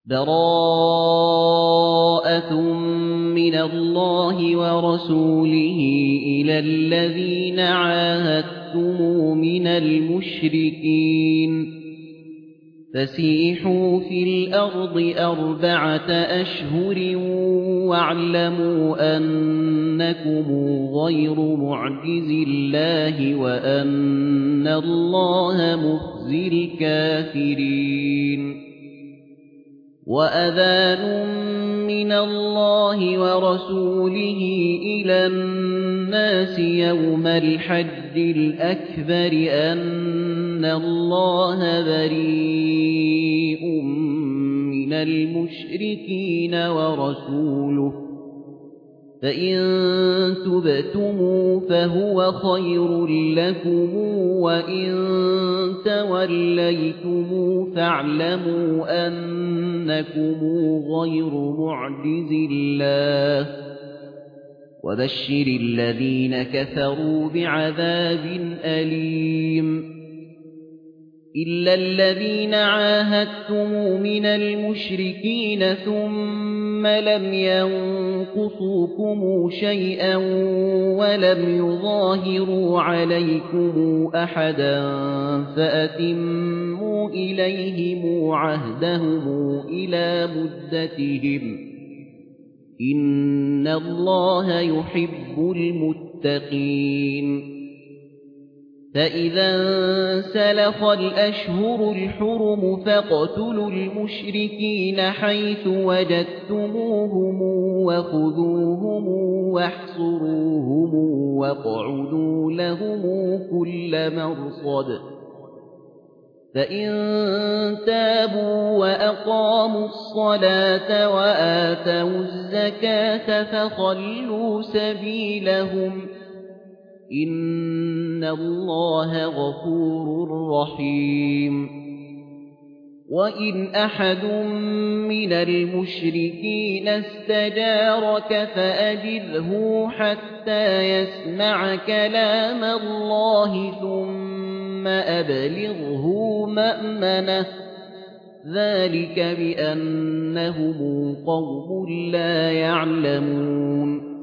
بَرَاءَةٌ مِّنَ اللَّهِ وَرَسُولِهِ إِلَى الَّذِينَ عَاهَدتُّم مِّنَ الْمُشْرِكِينَ فَسِيحُوا فِي الْأَرْضِ 4 أَشْهُرٍ وَاعْلَمُوا أَنَّكُمْ غَيْرُ مُعْجِزِي اللَّهِ وَأَنَّ اللَّهَ مُخْزِي الْكَافِرِينَ وَأَذَانٌ مِّنَ اللَّهِ وَرَسُولِهِ إِلَى النَّاسِ يَوْمَ الْحَجِّ الْأَكْبَرِ أَنَّ اللَّهَ بَرِيءٌ مِّنَ الْمُشْرِكِينَ وَرَسُولُهُ فَإِن تُبْتُمْ فَهُوَ خَيْرٌ لَّكُمْ وَإِن تَوَلَّيْتُمْ فَاعْلَمُوا أَنَّكُمْ غَيْرُ مُعْجِزِي اللَّهِ وَبَشِّرِ الَّذِينَ كَفَرُوا بِعَذَابٍ أَلِيمٍ إِلَّا الَّذِينَ عَاهَدتُّم مِّنَ الْمُشْرِكِينَ ثُمَّ لَمْ يَنقُصُوكُمْ شَيْئًا وَلَمْ يُظَاهِرُوا عَلَيْكُمْ أَحَدًا فَأَتِمُّوا إِلَيْهِمْ عَهْدَهُمْ إِلَىٰ مُدَّتِهِمْ ۚ إِنَّ اللَّهَ يُحِبُّ الْمُتَّقِينَ فَإِذَا انسَلَخَ الْأَشْهُرُ الْحُرُمُ فَاقْتُلُوا الْمُشْرِكِينَ حَيْثُ وَجَدتُّمُوهُمْ وَخُذُوهُمْ وَاحْصُرُوهُمْ وَاقْعُدُوا لَهُمْ كُلَّ مَرْصَدٍ فَإِن تَابُوا وَأَقَامُوا الصَّلَاةَ وَآتَوُا الزَّكَاةَ فَخَلُّوا سَبِيلَهُمْ ۚ إِنَّ اللَّهَ غَفُورٌ رَّحِيمٌ وَإِنْ أَحَدٌ مِّنَ الْمُشْرِكِينَ اسْتَجَارَكَ فَأَجِرْهُ حَتَّىٰ يَسْمَعَ كَلَامَ اللَّهِ ثُمَّ أَبْلِغْهُ مَأْمَنَهُ ۚ ذَٰلِكَ بِأَنَّهُمْ قَوْمٌ لَّا يَعْلَمُونَ